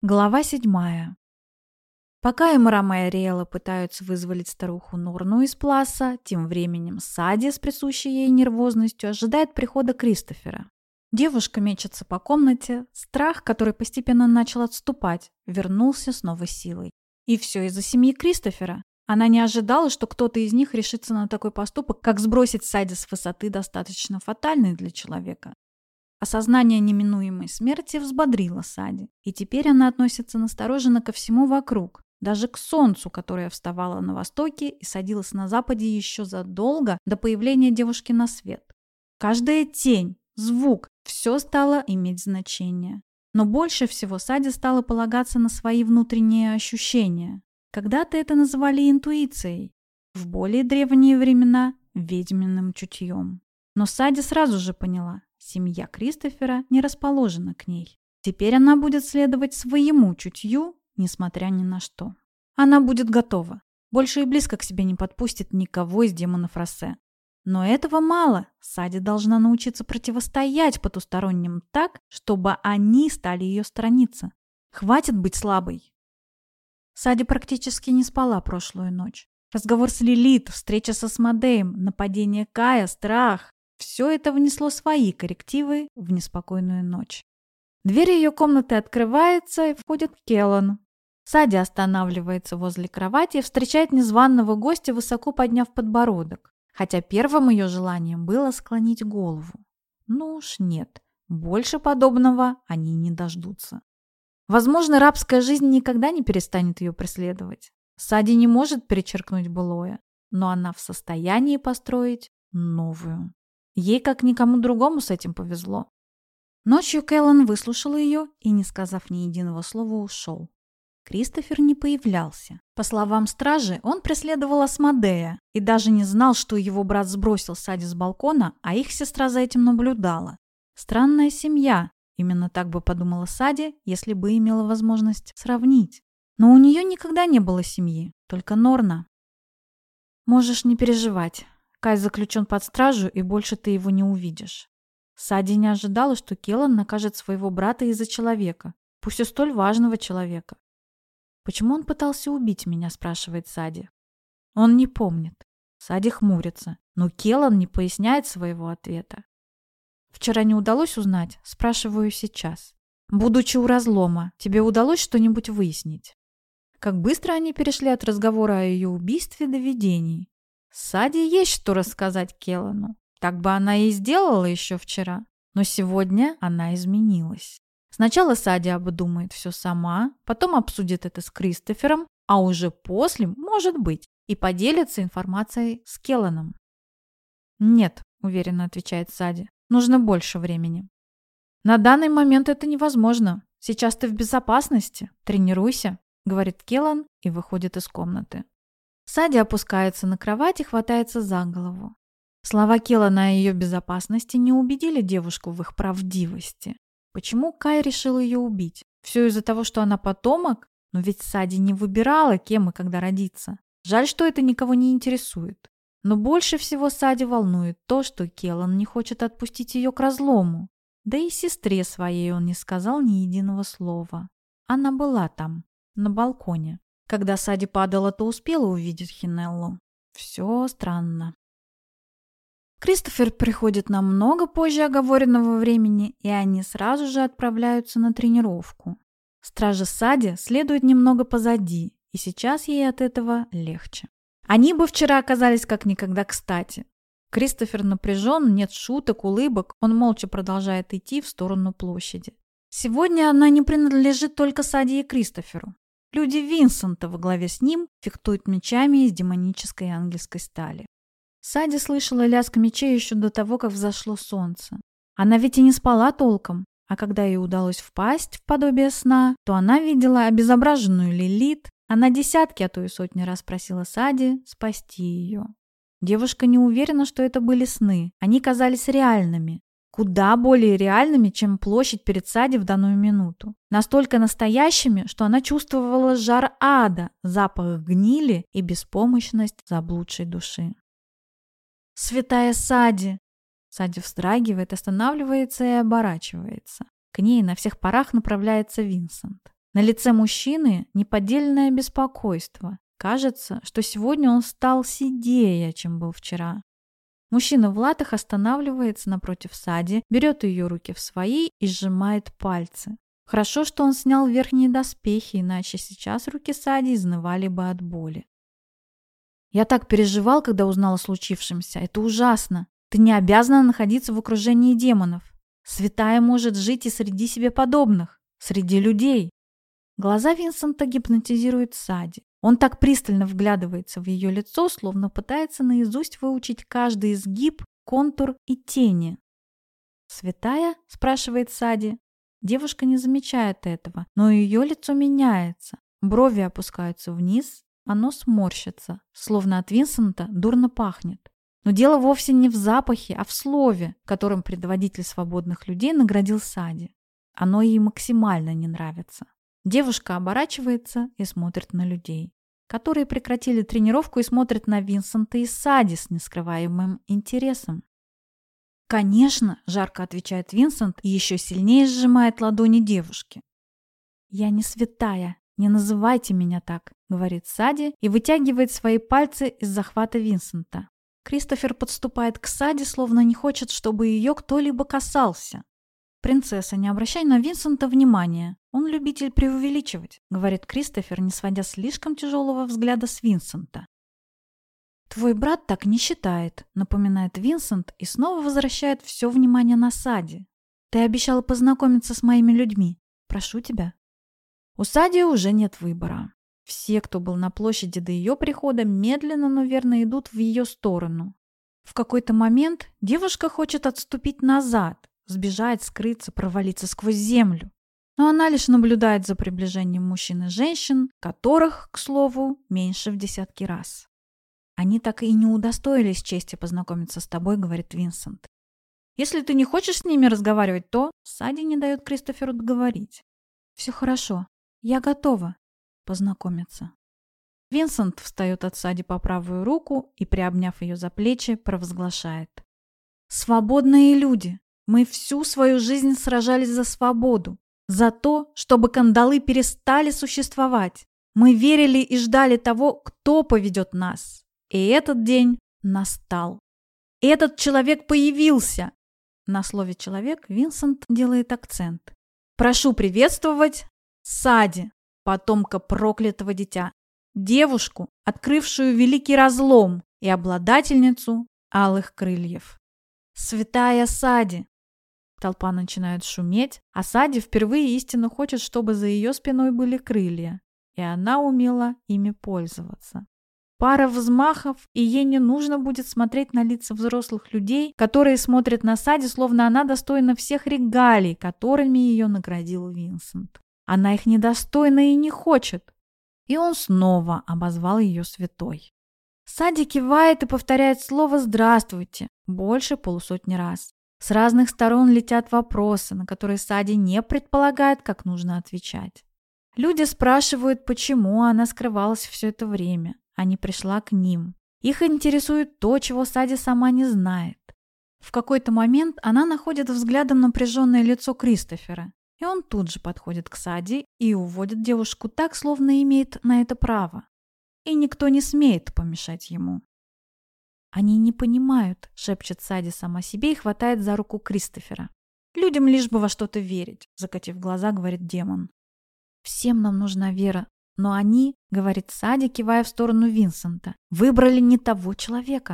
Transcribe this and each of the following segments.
Глава 7. Пока Эмрама и Ариэла пытаются вызволить старуху Норну из Пласа, тем временем Сади с присущей ей нервозностью ожидает прихода Кристофера. Девушка мечется по комнате, страх, который постепенно начал отступать, вернулся с новой силой. И все из-за семьи Кристофера. Она не ожидала, что кто-то из них решится на такой поступок, как сбросить Сади с высоты, достаточно фатальной для человека. Осознание неминуемой смерти взбодрило Сади, и теперь она относится настороженно ко всему вокруг, даже к солнцу, которое вставало на востоке и садилось на западе еще задолго до появления девушки на свет. Каждая тень, звук, все стало иметь значение. Но больше всего Сади стала полагаться на свои внутренние ощущения. Когда-то это называли интуицией, в более древние времена – ведьминым чутьем. Но Сади сразу же поняла – семья Кристофера не расположена к ней. Теперь она будет следовать своему чутью, несмотря ни на что. Она будет готова. Больше и близко к себе не подпустит никого из демонов Росе. Но этого мало. Сади должна научиться противостоять потусторонним так, чтобы они стали ее сторониться. Хватит быть слабой. Сади практически не спала прошлую ночь. Разговор с Лилит, встреча со Асмодеем, нападение Кая, страх. Все это внесло свои коррективы в неспокойную ночь. Дверь ее комнаты открывается, и входит Келлан. Сади останавливается возле кровати и встречает незваного гостя, высоко подняв подбородок. Хотя первым ее желанием было склонить голову. Ну уж нет, больше подобного они не дождутся. Возможно, рабская жизнь никогда не перестанет ее преследовать. Сади не может перечеркнуть былое, но она в состоянии построить новую. Ей, как никому другому, с этим повезло. Ночью Келлан выслушал ее и, не сказав ни единого слова, ушел. Кристофер не появлялся. По словам стражи, он преследовал Асмодея и даже не знал, что его брат сбросил Сади с балкона, а их сестра за этим наблюдала. Странная семья, именно так бы подумала Сади, если бы имела возможность сравнить. Но у нее никогда не было семьи, только Норна. «Можешь не переживать. Кай заключен под стражу, и больше ты его не увидишь». Сади не ожидала, что Келлан накажет своего брата из-за человека, пусть и столь важного человека. «Почему он пытался убить меня?» – спрашивает Сади. Он не помнит. Сади хмурится, но Келлан не поясняет своего ответа. «Вчера не удалось узнать?» – спрашиваю сейчас. «Будучи у разлома, тебе удалось что-нибудь выяснить?» Как быстро они перешли от разговора о ее убийстве до видений. Сади есть что рассказать Келлану. Так бы она и сделала еще вчера. Но сегодня она изменилась. Сначала Сади обдумает все сама, потом обсудит это с Кристофером, а уже после, может быть, и поделится информацией с Келланом. «Нет», — уверенно отвечает Сади, — «нужно больше времени». «На данный момент это невозможно. Сейчас ты в безопасности. Тренируйся», — говорит Келлан и выходит из комнаты. Сади опускается на кровать и хватается за голову. Слова Келлана о ее безопасности не убедили девушку в их правдивости. Почему Кай решил ее убить? Все из-за того, что она потомок? Но ведь Сади не выбирала, кем и когда родиться. Жаль, что это никого не интересует. Но больше всего Сади волнует то, что Келлан не хочет отпустить ее к разлому. Да и сестре своей он не сказал ни единого слова. Она была там, на балконе. Когда Сади падала, то успела увидеть Хинеллу. Все странно. Кристофер приходит намного позже оговоренного времени, и они сразу же отправляются на тренировку. Стража Сади следует немного позади, и сейчас ей от этого легче. Они бы вчера оказались как никогда кстати. Кристофер напряжен, нет шуток, улыбок, он молча продолжает идти в сторону площади. Сегодня она не принадлежит только Сади и Кристоферу. Люди Винсента во главе с ним фехтуют мечами из демонической и ангельской стали. Сади слышала лязг мечей еще до того, как взошло солнце. Она ведь и не спала толком, а когда ей удалось впасть в подобие сна, то она видела обезображенную Лилит. Она десятки, а то и сотни раз просила Сади спасти ее. Девушка не уверена, что это были сны. Они казались реальными. Куда более реальными, чем площадь перед Сади в данную минуту. Настолько настоящими, что она чувствовала жар ада, запах гнили и беспомощность заблудшей души. «Святая Сади!» Сади вздрагивает, останавливается и оборачивается. К ней на всех парах направляется Винсент. На лице мужчины неподдельное беспокойство. Кажется, что сегодня он стал седее, чем был вчера. Мужчина в латах останавливается напротив Сади, берет ее руки в свои и сжимает пальцы. Хорошо, что он снял верхние доспехи, иначе сейчас руки Сади изнывали бы от боли. «Я так переживал, когда узнал о случившемся. Это ужасно. Ты не обязана находиться в окружении демонов. Святая может жить и среди себе подобных, среди людей». Глаза Винсента гипнотизируют Сади. Он так пристально вглядывается в ее лицо, словно пытается наизусть выучить каждый изгиб, контур и тени. «Святая?» – спрашивает Сади. Девушка не замечает этого, но ее лицо меняется. Брови опускаются вниз, а нос морщится, словно от Винсента дурно пахнет. Но дело вовсе не в запахе, а в слове, которым предводитель свободных людей наградил Сади. Оно ей максимально не нравится. Девушка оборачивается и смотрит на людей, которые прекратили тренировку и смотрят на Винсента и Сади с нескрываемым интересом. «Конечно!» – жарко отвечает Винсент и еще сильнее сжимает ладони девушки. «Я не святая, не называйте меня так», – говорит Сади и вытягивает свои пальцы из захвата Винсента. Кристофер подступает к Сади, словно не хочет, чтобы ее кто-либо касался. «Принцесса, не обращай на Винсента внимания. Он любитель преувеличивать», — говорит Кристофер, не сводя слишком тяжелого взгляда с Винсента. «Твой брат так не считает», — напоминает Винсент и снова возвращает все внимание на Сади. «Ты обещала познакомиться с моими людьми. Прошу тебя». У Сади уже нет выбора. Все, кто был на площади до ее прихода, медленно, но верно идут в ее сторону. В какой-то момент девушка хочет отступить назад, сбежать, скрыться, провалиться сквозь землю. Но она лишь наблюдает за приближением мужчин и женщин, которых, к слову, меньше в десятки раз. «Они так и не удостоились чести познакомиться с тобой», — говорит Винсент. «Если ты не хочешь с ними разговаривать, то...» Сади не дает Кристоферу договорить. «Все хорошо. Я готова познакомиться». Винсент встает от Сади по правую руку и, приобняв ее за плечи, провозглашает: «Свободные люди! Мы всю свою жизнь сражались за свободу, за то, чтобы кандалы перестали существовать. Мы верили и ждали того, кто поведет нас. И этот день настал. Этот человек появился!» На слове «человек» Винсент делает акцент. «Прошу приветствовать Сади, потомка проклятого дитя, девушку, открывшую великий разлом и обладательницу алых крыльев. Святая Сади!» Толпа начинает шуметь, а Сади впервые истинно хочет, чтобы за ее спиной были крылья, и она умела ими пользоваться. Пара взмахов, и ей не нужно будет смотреть на лица взрослых людей, которые смотрят на Сади, словно она достойна всех регалий, которыми ее наградил Винсент. Она их недостойна и не хочет. И он снова обозвал ее святой. Сади кивает и повторяет слово «здравствуйте» больше полусотни раз. С разных сторон летят вопросы, на которые Сади не предполагает, как нужно отвечать. Люди спрашивают, почему она скрывалась все это время, а не пришла к ним. Их интересует то, чего Сади сама не знает. В какой-то момент она находит взглядом напряженное лицо Кристофера, и он тут же подходит к Сади и уводит девушку так, словно имеет на это право. И никто не смеет помешать ему. «Они не понимают», — шепчет Сади сама себе и хватает за руку Кристофера. «Людям лишь бы во что-то верить», — закатив глаза, говорит демон. «Всем нам нужна вера, но они, — говорит Сади, кивая в сторону Винсента, — выбрали не того человека».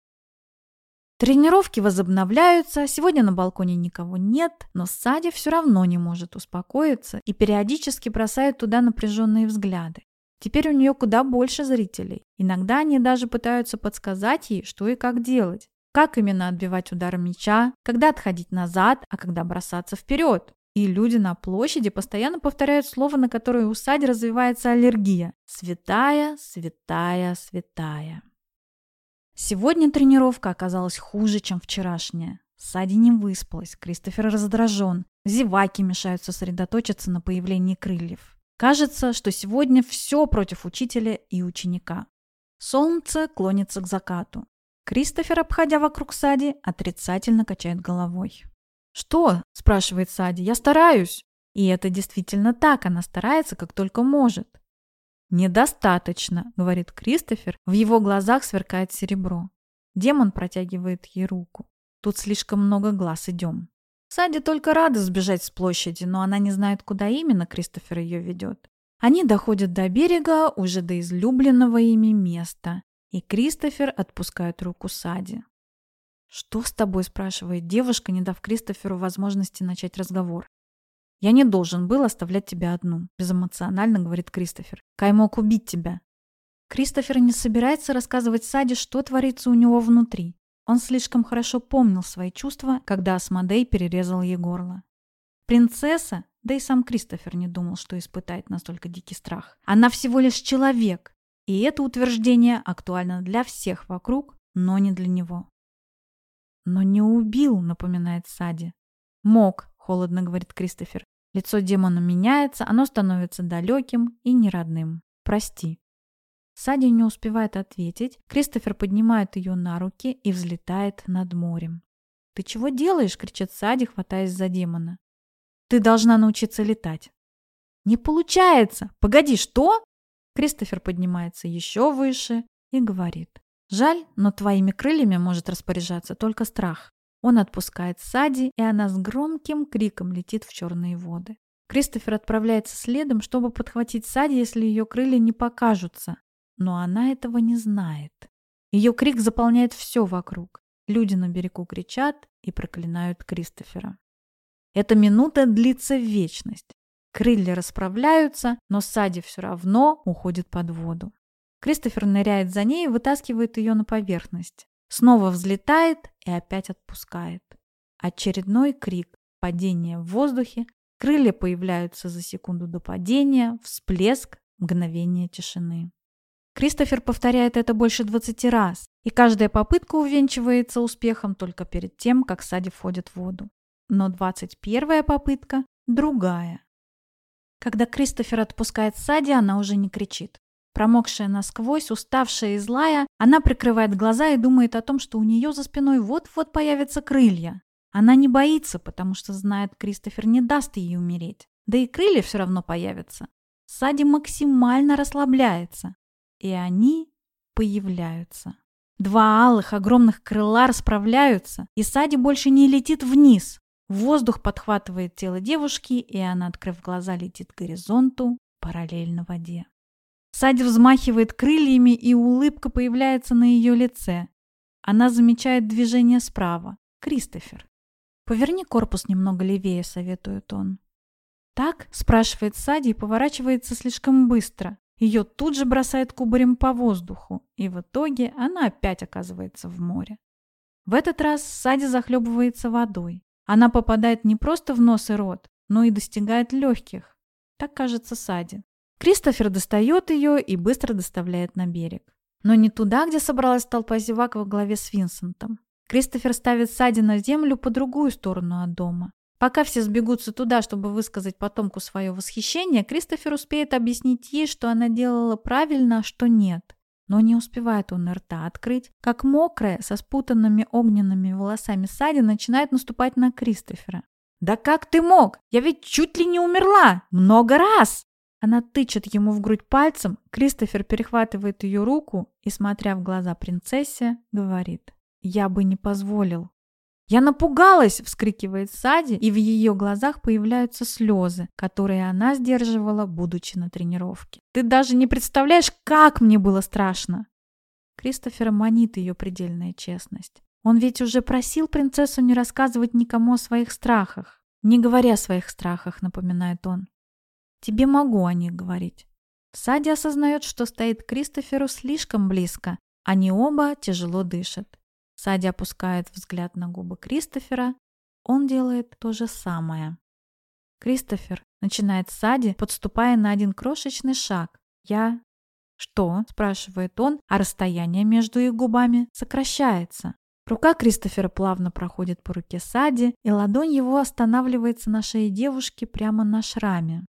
Тренировки возобновляются, сегодня на балконе никого нет, но Сади все равно не может успокоиться и периодически бросает туда напряженные взгляды. Теперь у нее куда больше зрителей. Иногда они даже пытаются подсказать ей, что и как делать. Как именно отбивать удар мяча, когда отходить назад, а когда бросаться вперед. И люди на площади постоянно повторяют слово, на которое у Сади развивается аллергия. «Святая, святая, святая». Сегодня тренировка оказалась хуже, чем вчерашняя. Сади не выспалась, Кристофер раздражен. Зеваки мешают сосредоточиться на появлении крыльев. Кажется, что сегодня все против учителя и ученика. Солнце клонится к закату. Кристофер, обходя вокруг Сади, отрицательно качает головой. «Что?» – спрашивает Сади. «Я стараюсь». И это действительно так, она старается, как только может. «Недостаточно», — говорит Кристофер, в его глазах сверкает серебро. Демон протягивает ей руку. «Тут слишком много глаз, идем». Сади только рада сбежать с площади, но она не знает, куда именно Кристофер ее ведет. Они доходят до берега, уже до излюбленного ими места, и Кристофер отпускает руку Сади. «Что с тобой?» – спрашивает девушка, не дав Кристоферу возможности начать разговор. «Я не должен был оставлять тебя одну», – безэмоционально говорит Кристофер. «Кай мог убить тебя». Кристофер не собирается рассказывать Сади, что творится у него внутри. Он слишком хорошо помнил свои чувства, когда Асмодей перерезал ей горло. Принцесса, да и сам Кристофер не думал, что испытает настолько дикий страх. Она всего лишь человек, и это утверждение актуально для всех вокруг, но не для него. «Но не убил», — напоминает Сади. «Мог», — холодно говорит Кристофер. Лицо демона меняется, оно становится далеким и неродным. «Прости». Сади не успевает ответить. Кристофер поднимает ее на руки и взлетает над морем. «Ты чего делаешь?» — кричит Сади, хватаясь за демона. «Ты должна научиться летать». «Не получается! Погоди, что?» Кристофер поднимается еще выше и говорит. «Жаль, но твоими крыльями может распоряжаться только страх». Он отпускает Сади, и она с громким криком летит в черные воды. Кристофер отправляется следом, чтобы подхватить Сади, если ее крылья не покажутся. Но она этого не знает. Ее крик заполняет все вокруг. Люди на берегу кричат и проклинают Кристофера. Эта минута длится вечность. Крылья расправляются, но Сади все равно уходит под воду. Кристофер ныряет за ней и вытаскивает ее на поверхность. Снова взлетает и опять отпускает. Очередной крик, падение в воздухе, крылья появляются за секунду до падения, всплеск, мгновение тишины. Кристофер повторяет это больше 20 раз, и каждая попытка увенчивается успехом только перед тем, как Сади входит в воду. Но 21-я попытка другая. Когда Кристофер отпускает Сади, она уже не кричит. Промокшая насквозь, уставшая и злая, она прикрывает глаза и думает о том, что у нее за спиной вот-вот появятся крылья. Она не боится, потому что знает, Кристофер не даст ей умереть. Да и крылья все равно появятся. Сади максимально расслабляется. И они появляются. Два алых огромных крыла расправляются, и Сади больше не летит вниз. Воздух подхватывает тело девушки, и она, открыв глаза, летит к горизонту параллельно воде. Сади взмахивает крыльями, и улыбка появляется на ее лице. Она замечает движение справа. Кристофер. «Поверни корпус немного левее», — советует он. «Так?» — спрашивает Сади и поворачивается слишком быстро. Ее тут же бросает кубарем по воздуху, и в итоге она опять оказывается в море. В этот раз Сади захлебывается водой. Она попадает не просто в нос и рот, но и достигает легких. Так кажется Сади. Кристофер достает ее и быстро доставляет на берег. Но не туда, где собралась толпа зевак во главе с Винсентом. Кристофер ставит Сади на землю по другую сторону от дома. Пока все сбегутся туда, чтобы высказать потомку свое восхищение, Кристофер успеет объяснить ей, что она делала правильно, а что нет. Но не успевает он рта открыть, как мокрая, со спутанными огненными волосами Сади начинает наступать на Кристофера. «Да как ты мог? Я ведь чуть ли не умерла! Много раз!» Она тычет ему в грудь пальцем, Кристофер перехватывает ее руку и, смотря в глаза принцессе, говорит: «Я бы не позволил». «Я напугалась!» — вскрикивает Сади, и в ее глазах появляются слезы, которые она сдерживала, будучи на тренировке. «Ты даже не представляешь, как мне было страшно!» Кристофера манит ее предельная честность. Он ведь уже просил принцессу не рассказывать никому о своих страхах. «Не говори о своих страхах», — напоминает он. «Тебе могу о них говорить». Сади осознает, что стоит к Кристоферу слишком близко. Они оба тяжело дышат. Сади опускает взгляд на губы Кристофера. Он делает то же самое. «Кристофер», — начинает Сади, подступая на один крошечный шаг. «Я...» «Что?» — спрашивает он, а расстояние между их губами сокращается. Рука Кристофера плавно проходит по руке Сади, и ладонь его останавливается на шее девушки прямо на шраме.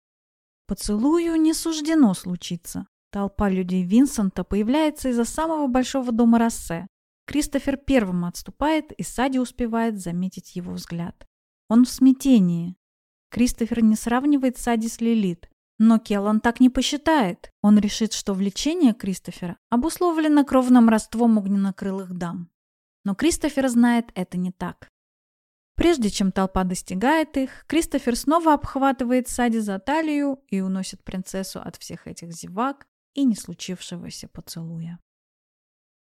Поцелую не суждено случиться. Толпа людей Винсента появляется из-за самого большого дома Рассе. Кристофер первым отступает, и Сади успевает заметить его взгляд. Он в смятении. Кристофер не сравнивает Сади с Лилит. Но Келлан так не посчитает. Он решит, что влечение Кристофера обусловлено кровным родством огненнокрылых дам. Но Кристофер знает, это не так. Прежде чем толпа достигает их, Кристофер снова обхватывает Сади за талию и уносит принцессу от всех этих зевак и не случившегося поцелуя.